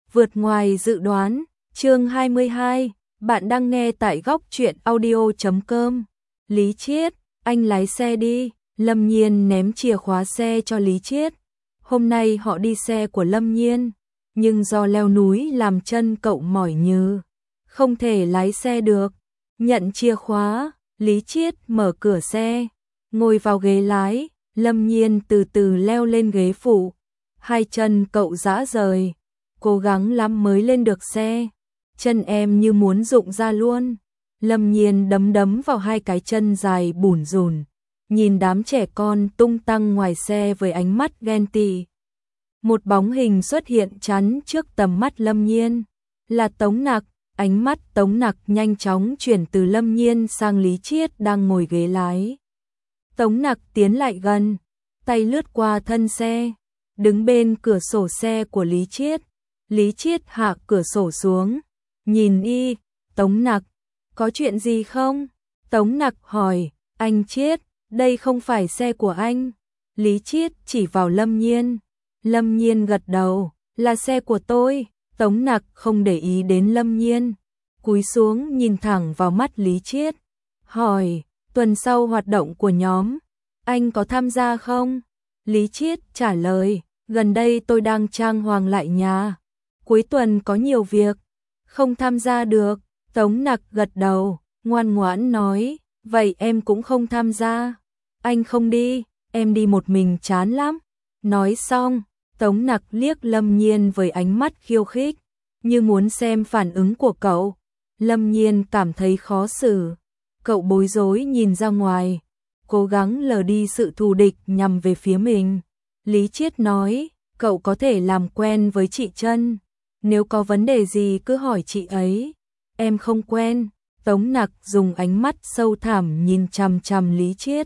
vượt ngoài dự đoán. Chương 22, bạn đang nghe tại góc truyện audio.com. Lý Chiết, anh lái xe đi. Lâm Nhiên ném chìa khóa xe cho Lý Chiết. Hôm nay họ đi xe của Lâm Nhiên, nhưng do leo núi làm chân cậu mỏi nhừ, không thể lái xe được. Nhận chìa khóa, Lý Chiết mở cửa xe, ngồi vào ghế lái. Lâm Nhiên từ từ leo lên ghế phụ. Hai chân cậu rã rời, cố gắng lắm mới lên được xe. Chân em như muốn rụng ra luôn. Lâm Nhiên đấm đấm vào hai cái chân dài bủn rủn, nhìn đám trẻ con tung tăng ngoài xe với ánh mắt ghen tị. Một bóng hình xuất hiện chắn trước tầm mắt Lâm Nhiên, là Tống Nặc. Ánh mắt Tống Nặc nhanh chóng chuyển từ Lâm Nhiên sang Lý Chiết đang ngồi ghế lái. Tống Nặc tiến lại gần, tay lướt qua thân xe, đứng bên cửa sổ xe của Lý Chiết. Lý Chiết hạ cửa sổ xuống, nhìn y. Tống Nặc, có chuyện gì không? Tống Nặc hỏi. Anh Chiết, đây không phải xe của anh. Lý Chiết chỉ vào Lâm Nhiên. Lâm Nhiên gật đầu, là xe của tôi. Tống Nặc không để ý đến Lâm Nhiên, cúi xuống nhìn thẳng vào mắt Lý Chiết, hỏi, tuần sau hoạt động của nhóm, anh có tham gia không? Lý Chiết trả lời, gần đây tôi đang trang hoàng lại nhà, cuối tuần có nhiều việc, không tham gia được. Tống Nặc gật đầu, ngoan ngoãn nói, vậy em cũng không tham gia. Anh không đi, em đi một mình chán lắm. Nói xong, Tống Nặc liếc Lâm Nhiên với ánh mắt khiêu khích, như muốn xem phản ứng của cậu. Lâm Nhiên cảm thấy khó xử, cậu bối rối nhìn ra ngoài, cố gắng lờ đi sự thù địch nhằm về phía mình. Lý Chiết nói, cậu có thể làm quen với chị Trân, nếu có vấn đề gì cứ hỏi chị ấy. Em không quen. Tống Nặc dùng ánh mắt sâu thẳm nhìn chằm chằm Lý Chiết,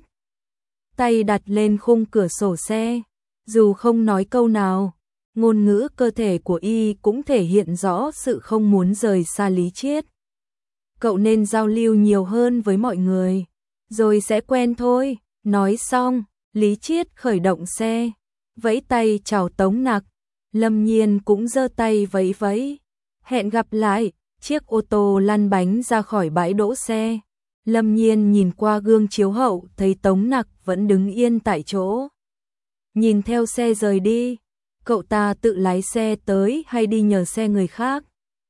tay đặt lên khung cửa sổ xe. Dù không nói câu nào, ngôn ngữ cơ thể của y cũng thể hiện rõ sự không muốn rời xa Lý Chiết. Cậu nên giao lưu nhiều hơn với mọi người, rồi sẽ quen thôi. Nói xong, Lý Chiết khởi động xe, vẫy tay chào Tống Nặc. Lâm Nhiên cũng giơ tay vẫy vẫy. Hẹn gặp lại. Chiếc ô tô lăn bánh ra khỏi bãi đỗ xe. Lâm Nhiên nhìn qua gương chiếu hậu thấy Tống Nặc vẫn đứng yên tại chỗ, nhìn theo xe rời đi. Cậu ta tự lái xe tới hay đi nhờ xe người khác?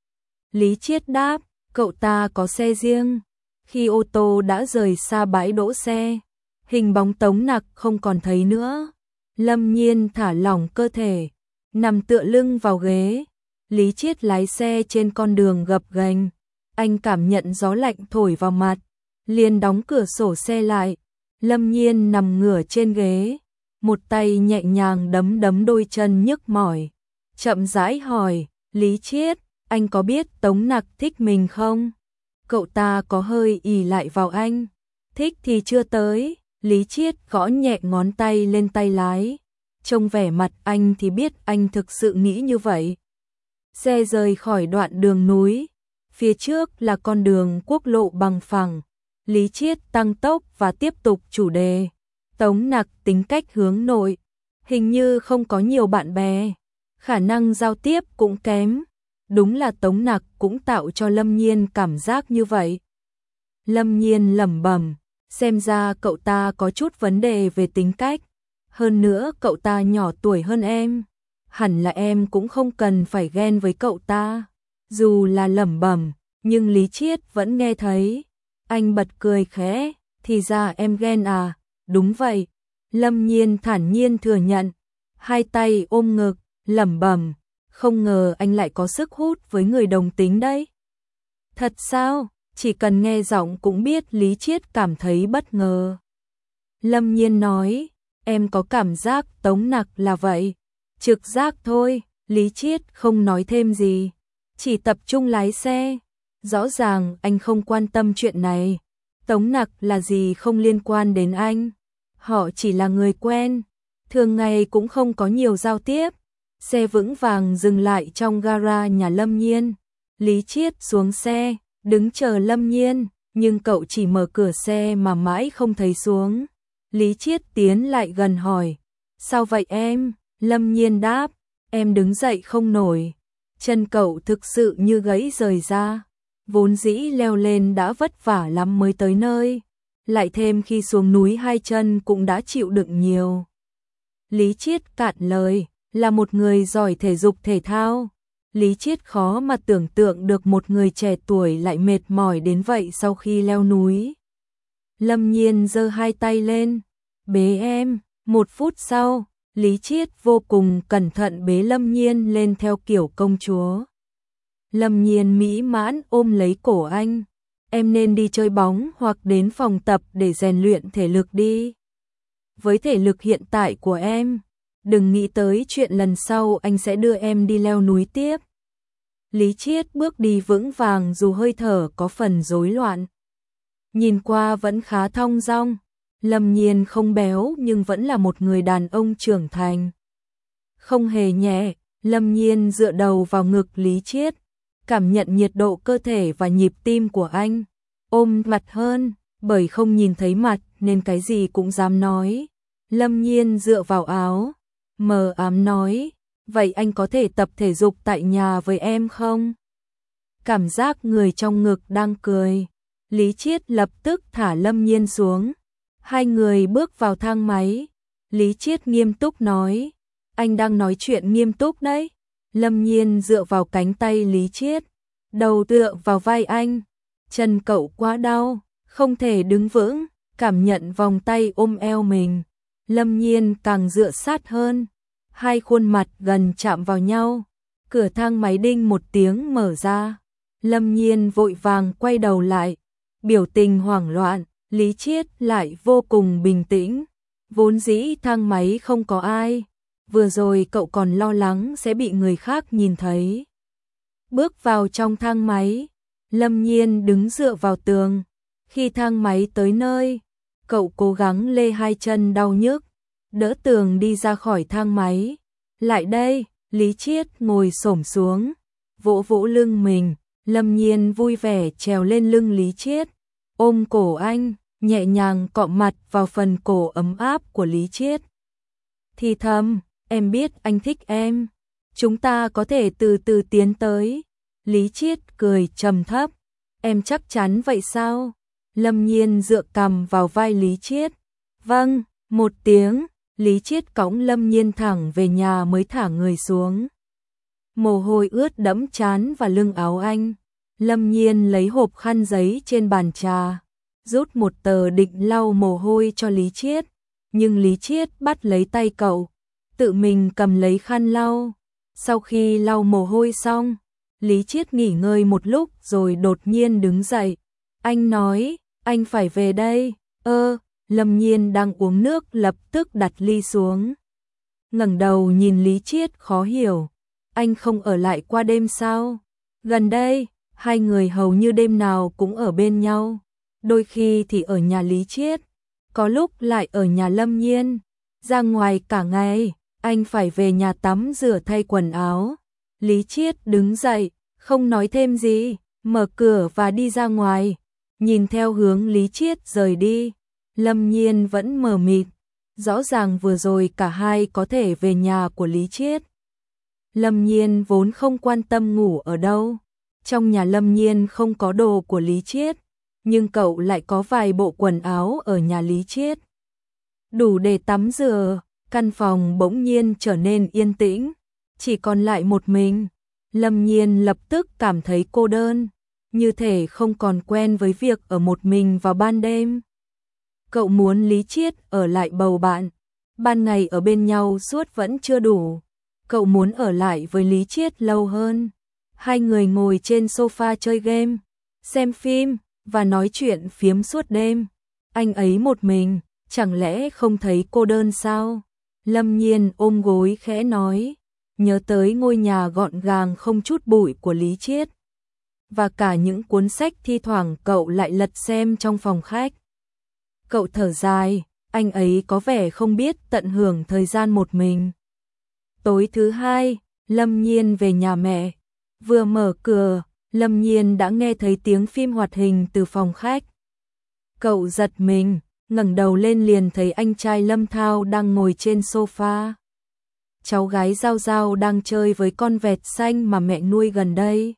Lý Chiết đáp, cậu ta có xe riêng. Khi ô tô đã rời xa bãi đỗ xe, hình bóng Tống Nặc không còn thấy nữa. Lâm Nhiên thả lỏng cơ thể, nằm tựa lưng vào ghế. Lý Chiết lái xe trên con đường gập ghềnh, anh cảm nhận gió lạnh thổi vào mặt, liền đóng cửa sổ xe lại. Lâm Nhiên nằm ngửa trên ghế, một tay nhẹ nhàng đấm đấm đôi chân nhức mỏi, chậm rãi hỏi, Lý Chiết, anh có biết Tống Nặc thích mình không? Cậu ta có hơi ỷ lại vào anh. Thích thì chưa tới. Lý Chiết gõ nhẹ ngón tay lên tay lái, trông vẻ mặt anh thì biết anh thực sự nghĩ như vậy. Xe rời khỏi đoạn đường núi, phía trước là con đường quốc lộ bằng phẳng. Lý Chiết tăng tốc và tiếp tục chủ đề. Tống Nặc tính cách hướng nội, hình như không có nhiều bạn bè, khả năng giao tiếp cũng kém. Đúng là Tống Nặc cũng tạo cho Lâm Nhiên cảm giác như vậy. Lâm Nhiên lẩm bẩm, xem ra cậu ta có chút vấn đề về tính cách. Hơn nữa cậu ta nhỏ tuổi hơn em, hẳn là em cũng không cần phải ghen với cậu ta. Dù là lẩm bẩm, nhưng Lý Chiết vẫn nghe thấy. Anh bật cười khẽ, thì ra em ghen à? Đúng vậy. Lâm Nhiên thản nhiên thừa nhận, hai tay ôm ngực, lẩm bẩm, không ngờ anh lại có sức hút với người đồng tính đấy. Thật sao? Chỉ cần nghe giọng cũng biết Lý Chiết cảm thấy bất ngờ. Lâm Nhiên nói, em có cảm giác Tống Nặc là vậy. Trực giác thôi. Lý Chiết không nói thêm gì, chỉ tập trung lái xe. Rõ ràng anh không quan tâm chuyện này. Tống Nặc là gì không liên quan đến anh. Họ chỉ là người quen, thường ngày cũng không có nhiều giao tiếp. Xe vững vàng dừng lại trong gara nhà Lâm Nhiên. Lý Chiết xuống xe, đứng chờ Lâm Nhiên, nhưng cậu chỉ mở cửa xe mà mãi không thấy xuống. Lý Chiết tiến lại gần hỏi, sao vậy em? Lâm Nhiên đáp, em đứng dậy không nổi. Chân cậu thực sự như gãy rời ra, vốn dĩ leo lên đã vất vả lắm mới tới nơi, lại thêm khi xuống núi hai chân cũng đã chịu đựng nhiều. Lý Chiết cạn lời, là một người giỏi thể dục thể thao. Lý Chiết khó mà tưởng tượng được một người trẻ tuổi lại mệt mỏi đến vậy sau khi leo núi. Lâm Nhiên giơ hai tay lên, bế em. Một phút sau, Lý Chiết vô cùng cẩn thận bế Lâm Nhiên lên theo kiểu công chúa. Lâm Nhiên mỹ mãn ôm lấy cổ anh. Em nên đi chơi bóng hoặc đến phòng tập để rèn luyện thể lực đi. Với thể lực hiện tại của em, đừng nghĩ tới chuyện lần sau anh sẽ đưa em đi leo núi tiếp. Lý Chiết bước đi vững vàng dù hơi thở có phần rối loạn. Nhìn qua vẫn khá thong dong. Lâm Nhiên không béo nhưng vẫn là một người đàn ông trưởng thành. Không hề nhẹ, Lâm Nhiên dựa đầu vào ngực Lý Chiết, cảm nhận nhiệt độ cơ thể và nhịp tim của anh. Ôm mặt hơn, bởi không nhìn thấy mặt nên cái gì cũng dám nói. Lâm Nhiên dựa vào áo, mờ ám nói, vậy anh có thể tập thể dục tại nhà với em không? Cảm giác người trong ngực đang cười. Lý Chiết lập tức thả Lâm Nhiên xuống. Hai người bước vào thang máy. Lý Chiết nghiêm túc nói, anh đang nói chuyện nghiêm túc đấy. Lâm Nhiên dựa vào cánh tay Lý Chiết, đầu tựa vào vai anh. Chân cậu quá đau, không thể đứng vững, cảm nhận vòng tay ôm eo mình. Lâm Nhiên càng dựa sát hơn, hai khuôn mặt gần chạm vào nhau. Cửa thang máy đinh một tiếng mở ra. Lâm Nhiên vội vàng quay đầu lại, biểu tình hoảng loạn. Lý Chiết lại vô cùng bình tĩnh. Vốn dĩ thang máy không có ai, vừa rồi cậu còn lo lắng sẽ bị người khác nhìn thấy. Bước vào trong thang máy, Lâm Nhiên đứng dựa vào tường. Khi thang máy tới nơi, cậu cố gắng lê hai chân đau nhức, đỡ tường đi ra khỏi thang máy. Lại đây, Lý Chiết ngồi xổm xuống, vỗ vỗ lưng mình. Lâm Nhiên vui vẻ trèo lên lưng Lý Chiết, ôm cổ anh, nhẹ nhàng cọ mặt vào phần cổ ấm áp của Lý Chiết. Thì thầm, em biết anh thích em, chúng ta có thể từ từ tiến tới. Lý Chiết cười trầm thấp, em chắc chắn vậy sao? Lâm Nhiên dựa cằm vào vai Lý Chiết. Vâng, một tiếng. Lý Chiết cõng Lâm Nhiên thẳng về nhà mới thả người xuống. Mồ hôi ướt đẫm trán và lưng áo anh. Lâm Nhiên lấy hộp khăn giấy trên bàn trà, rút một tờ định lau mồ hôi cho Lý Chiết, nhưng Lý Chiết bắt lấy tay cậu, tự mình cầm lấy khăn lau. Sau khi lau mồ hôi xong, Lý Chiết nghỉ ngơi một lúc rồi đột nhiên đứng dậy. Anh nói, anh phải về đây. Lâm Nhiên đang uống nước lập tức đặt ly xuống. Ngẩng đầu nhìn Lý Chiết khó hiểu. Anh không ở lại qua đêm sao? Gần đây, hai người hầu như đêm nào cũng ở bên nhau. Đôi khi thì ở nhà Lý Chiết, có lúc lại ở nhà Lâm Nhiên. Ra ngoài cả ngày, anh phải về nhà tắm rửa thay quần áo. Lý Chiết đứng dậy, không nói thêm gì, mở cửa và đi ra ngoài. Nhìn theo hướng Lý Chiết rời đi, Lâm Nhiên vẫn mờ mịt. Rõ ràng vừa rồi cả hai có thể về nhà của Lý Chiết. Lâm Nhiên vốn không quan tâm ngủ ở đâu. Trong nhà Lâm Nhiên không có đồ của Lý Chiết, nhưng cậu lại có vài bộ quần áo ở nhà Lý Chiết, đủ để tắm rửa. Căn phòng bỗng nhiên trở nên yên tĩnh, chỉ còn lại một mình. Lâm Nhiên lập tức cảm thấy cô đơn, như thể không còn quen với việc ở một mình vào ban đêm. Cậu muốn Lý Chiết ở lại bầu bạn, ban ngày ở bên nhau suốt vẫn chưa đủ. Cậu muốn ở lại với Lý Chiết lâu hơn. Hai người ngồi trên sofa chơi game, xem phim và nói chuyện phiếm suốt đêm. Anh ấy một mình, chẳng lẽ không thấy cô đơn sao? Lâm Nhiên ôm gối khẽ nói, nhớ tới ngôi nhà gọn gàng không chút bụi của Lý Chiết, và cả những cuốn sách thi thoảng cậu lại lật xem trong phòng khách. Cậu thở dài, anh ấy có vẻ không biết tận hưởng thời gian một mình. Tối thứ hai, Lâm Nhiên về nhà mẹ. Vừa mở cửa, Lâm Nhiên đã nghe thấy tiếng phim hoạt hình từ phòng khách. Cậu giật mình, ngẩng đầu lên liền thấy anh trai Lâm Thao đang ngồi trên sofa. cháu gái Giao Giao đang chơi với con vẹt xanh mà mẹ nuôi gần đây.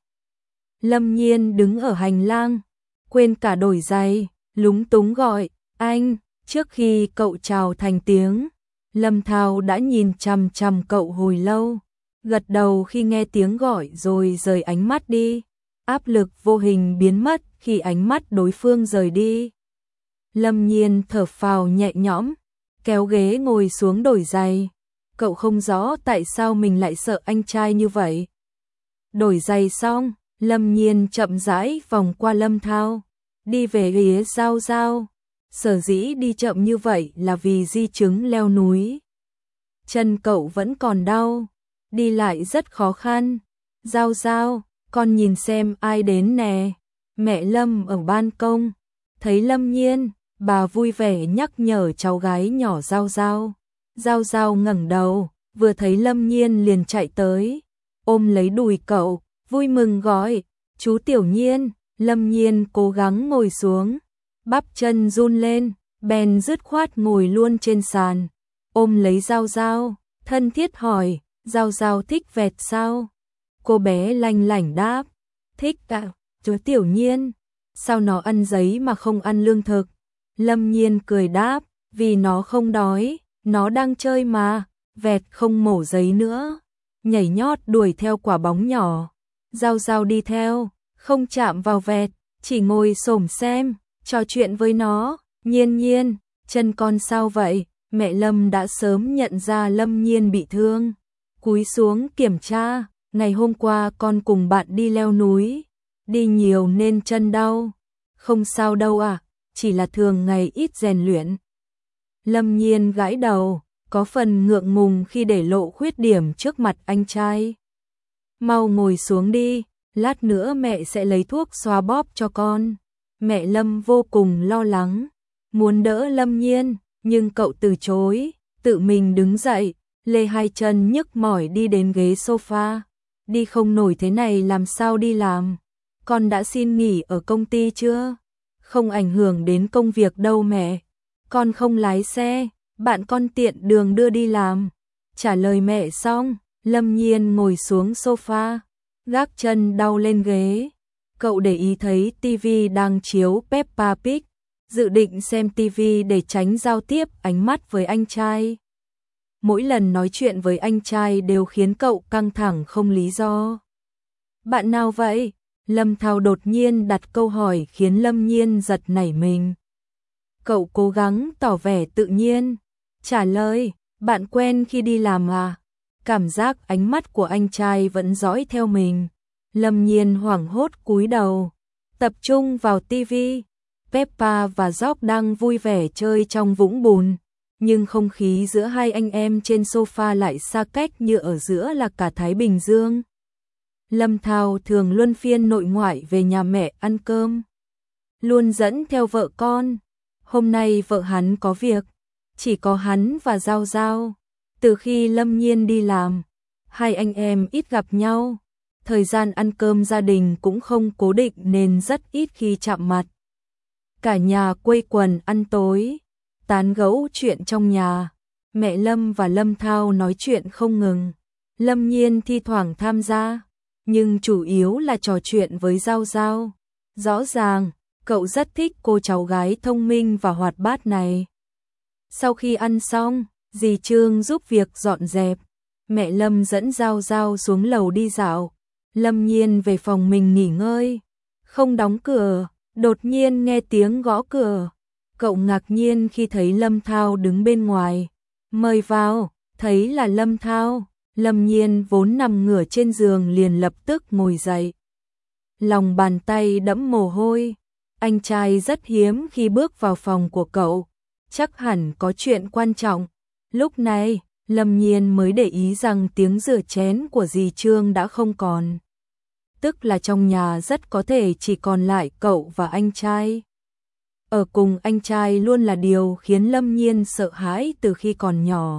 Lâm Nhiên đứng ở hành lang, quên cả đổi giày, lúng túng gọi, anh. Trước khi cậu chào thành tiếng, Lâm Thao đã nhìn chằm chằm cậu hồi lâu, gật đầu khi nghe tiếng gọi rồi rời ánh mắt đi. Áp lực vô hình biến mất khi ánh mắt đối phương rời đi. Lâm Nhiên thở phào nhẹ nhõm, kéo ghế ngồi xuống đổi giày. Cậu không rõ tại sao mình lại sợ anh trai như vậy. Đổi giày xong, Lâm Nhiên chậm rãi vòng qua Lâm Thao, đi về phía Giao Giao. Sở dĩ đi chậm như vậy là vì di chứng leo núi. Chân cậu vẫn còn đau, đi lại rất khó khăn. Giao Giao, con nhìn xem ai đến nè. Mẹ Lâm ở ban công, thấy Lâm Nhiên, bà vui vẻ nhắc nhở cháu gái nhỏ Giao Giao. Giao Giao ngẩng đầu, vừa thấy Lâm Nhiên liền chạy tới, ôm lấy đùi cậu, vui mừng gọi, chú Tiểu Nhiên. Lâm Nhiên cố gắng ngồi xuống, bắp chân run lên, bèn dứt khoát ngồi luôn trên sàn, ôm lấy Giao Giao, thân thiết hỏi, Giao Giao thích vẹt sao? Cô bé lanh lảnh đáp, thích ạ, chú Tiểu Nhiên, sao nó ăn giấy mà không ăn lương thực? Lâm Nhiên cười đáp, vì nó không đói, nó đang chơi mà, vẹt không mổ giấy nữa. Nhảy nhót đuổi theo quả bóng nhỏ, Giao Giao đi theo, không chạm vào vẹt, chỉ ngồi xổm xem, trò chuyện với nó. Nhiên Nhiên, chân con sao vậy? Mẹ Lâm đã sớm nhận ra Lâm Nhiên bị thương, cúi xuống kiểm tra, ngày hôm qua con cùng bạn đi leo núi, đi nhiều nên chân đau. Không sao đâu à, chỉ là thường ngày ít rèn luyện. Lâm Nhiên gãi đầu, có phần ngượng ngùng khi để lộ khuyết điểm trước mặt anh trai. Mau ngồi xuống đi, lát nữa mẹ sẽ lấy thuốc xoa bóp cho con. Mẹ Lâm vô cùng lo lắng, muốn đỡ Lâm Nhiên, nhưng cậu từ chối, tự mình đứng dậy, lê hai chân nhức mỏi đi đến ghế sofa. Đi không nổi thế này làm sao đi làm? Con đã xin nghỉ ở công ty chưa? Không ảnh hưởng đến công việc đâu mẹ. Con không lái xe, bạn con tiện đường đưa đi làm. Trả lời mẹ xong, Lâm Nhiên ngồi xuống sofa, gác chân đau lên ghế. Cậu để ý thấy TV đang chiếu Peppa Pig, dự định xem TV để tránh giao tiếp ánh mắt với anh trai. Mỗi lần nói chuyện với anh trai đều khiến cậu căng thẳng không lý do. Bạn nào vậy? Lâm Thao đột nhiên đặt câu hỏi khiến Lâm Nhiên giật nảy mình. Cậu cố gắng tỏ vẻ tự nhiên, trả lời, bạn quen khi đi làm à? Cảm giác ánh mắt của anh trai vẫn dõi theo mình. Lâm Nhiên hoảng hốt cúi đầu, tập trung vào tivi. Peppa và George đang vui vẻ chơi trong vũng bùn, nhưng không khí giữa hai anh em trên sofa lại xa cách như ở giữa là cả Thái Bình Dương. Lâm Thao thường luân phiên nội ngoại về nhà mẹ ăn cơm, luôn dẫn theo vợ con. Hôm nay vợ hắn có việc, chỉ có hắn và Giao Giao. Từ khi Lâm Nhiên đi làm, hai anh em ít gặp nhau. Thời gian ăn cơm gia đình cũng không cố định nên rất ít khi chạm mặt. Cả nhà quây quần ăn tối, tán gẫu chuyện trong nhà. Mẹ Lâm và Lâm Thao nói chuyện không ngừng. Lâm Nhiên thi thoảng tham gia, nhưng chủ yếu là trò chuyện với Giao Giao. Rõ ràng, cậu rất thích cô cháu gái thông minh và hoạt bát này. Sau khi ăn xong, dì Trương giúp việc dọn dẹp. Mẹ Lâm dẫn Giao Giao xuống lầu đi dạo. Lâm Nhiên về phòng mình nghỉ ngơi, không đóng cửa, đột nhiên nghe tiếng gõ cửa. Cậu ngạc nhiên khi thấy Lâm Thao đứng bên ngoài. Mời vào, thấy là Lâm Thao. Lâm Nhiên vốn nằm ngửa trên giường liền lập tức ngồi dậy. Lòng bàn tay đẫm mồ hôi. Anh trai rất hiếm khi bước vào phòng của cậu, chắc hẳn có chuyện quan trọng. Lúc này, Lâm Nhiên mới để ý rằng tiếng rửa chén của dì Trương đã không còn. Tức là trong nhà rất có thể chỉ còn lại cậu và anh trai. Ở cùng anh trai luôn là điều khiến Lâm Nhiên sợ hãi từ khi còn nhỏ.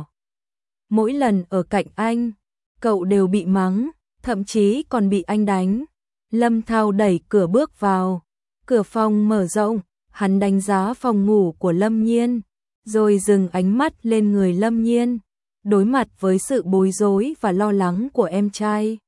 Mỗi lần ở cạnh anh, cậu đều bị mắng, thậm chí còn bị anh đánh. Lâm Thao đẩy cửa bước vào, cửa phòng mở rộng, hắn đánh giá phòng ngủ của Lâm Nhiên, rồi dừng ánh mắt lên người Lâm Nhiên. đối mặt với sự bối rối và lo lắng của em trai.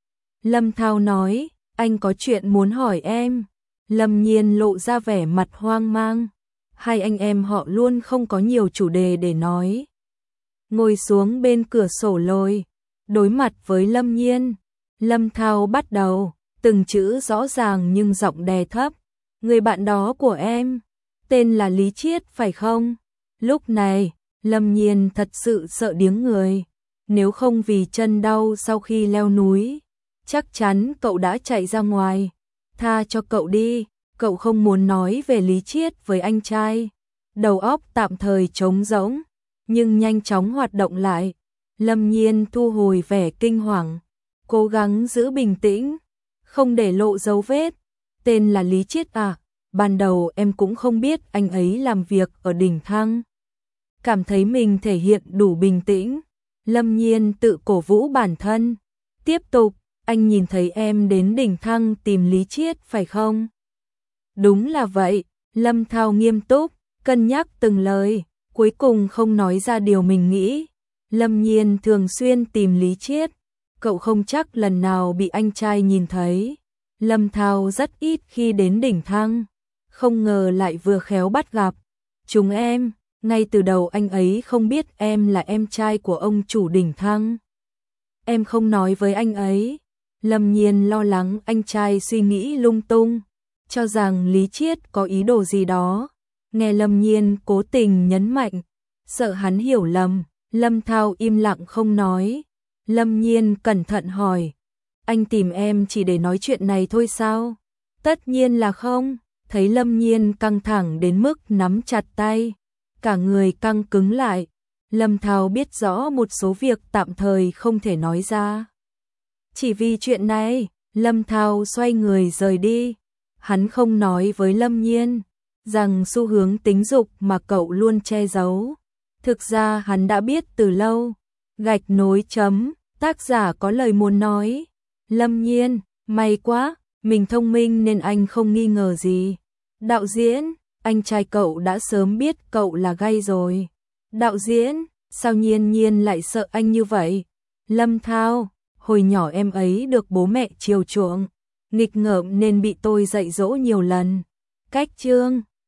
Lâm Thao nói, anh có chuyện muốn hỏi em. Lâm Nhiên lộ ra vẻ mặt hoang mang. Hai anh em họ luôn không có nhiều chủ đề để nói. Ngồi xuống bên cửa sổ lồi, đối mặt với Lâm Nhiên. Lâm Thao bắt đầu, từng chữ rõ ràng nhưng giọng đè thấp. Người bạn đó của em, tên là Lý Chiết phải không? Lúc này, Lâm Nhiên thật sự sợ điếng người. Nếu không vì chân đau sau khi leo núi, chắc chắn cậu đã chạy ra ngoài. Tha cho cậu đi, cậu không muốn nói về Lý Chiết với anh trai. Đầu óc tạm thời trống rỗng, nhưng nhanh chóng hoạt động lại. Lâm Nhiên thu hồi vẻ kinh hoàng, cố gắng giữ bình tĩnh, không để lộ dấu vết. Tên là Lý Chiết à? Ban đầu em cũng không biết anh ấy làm việc ở đỉnh Thăng. Cảm thấy mình thể hiện đủ bình tĩnh, Lâm Nhiên tự cổ vũ bản thân. Tiếp tục, anh nhìn thấy em đến đỉnh Thăng tìm Lý Chiết phải không? Đúng là vậy, Lâm Thao nghiêm túc, cân nhắc từng lời, cuối cùng không nói ra điều mình nghĩ. Lâm Nhiên thường xuyên tìm Lý Chiết, cậu không chắc lần nào bị anh trai nhìn thấy. Lâm Thao rất ít khi đến đỉnh Thăng, không ngờ lại vừa khéo bắt gặp. Chúng em, ngay từ đầu anh ấy không biết em là em trai của ông chủ đỉnh Thăng. Em không nói với anh ấy. Lâm Nhiên lo lắng anh trai suy nghĩ lung tung, cho rằng Lý Chiết có ý đồ gì đó. Nghe Lâm Nhiên cố tình nhấn mạnh, sợ hắn hiểu lầm, Lâm Thao im lặng không nói. Lâm Nhiên cẩn thận hỏi, anh tìm em chỉ để nói chuyện này thôi sao? Tất nhiên là không. Thấy Lâm Nhiên căng thẳng đến mức nắm chặt tay, cả người căng cứng lại. Lâm Thao biết rõ một số việc tạm thời không thể nói ra. Chỉ vì chuyện này, Lâm Thao xoay người rời đi. Hắn không nói với Lâm Nhiên rằng xu hướng tính dục mà cậu luôn che giấu, thực ra hắn đã biết từ lâu. Gạch nối chấm, tác giả có lời muốn nói. Lâm Nhiên, may quá, mình thông minh nên anh không nghi ngờ gì. Đạo diễn, anh trai cậu đã sớm biết cậu là gay rồi. Đạo diễn, sao Nhiên Nhiên lại sợ anh như vậy? Lâm Thao, hồi nhỏ em ấy được bố mẹ chiều chuộng, nghịch ngợm nên bị tôi dạy dỗ nhiều lần. Cách chương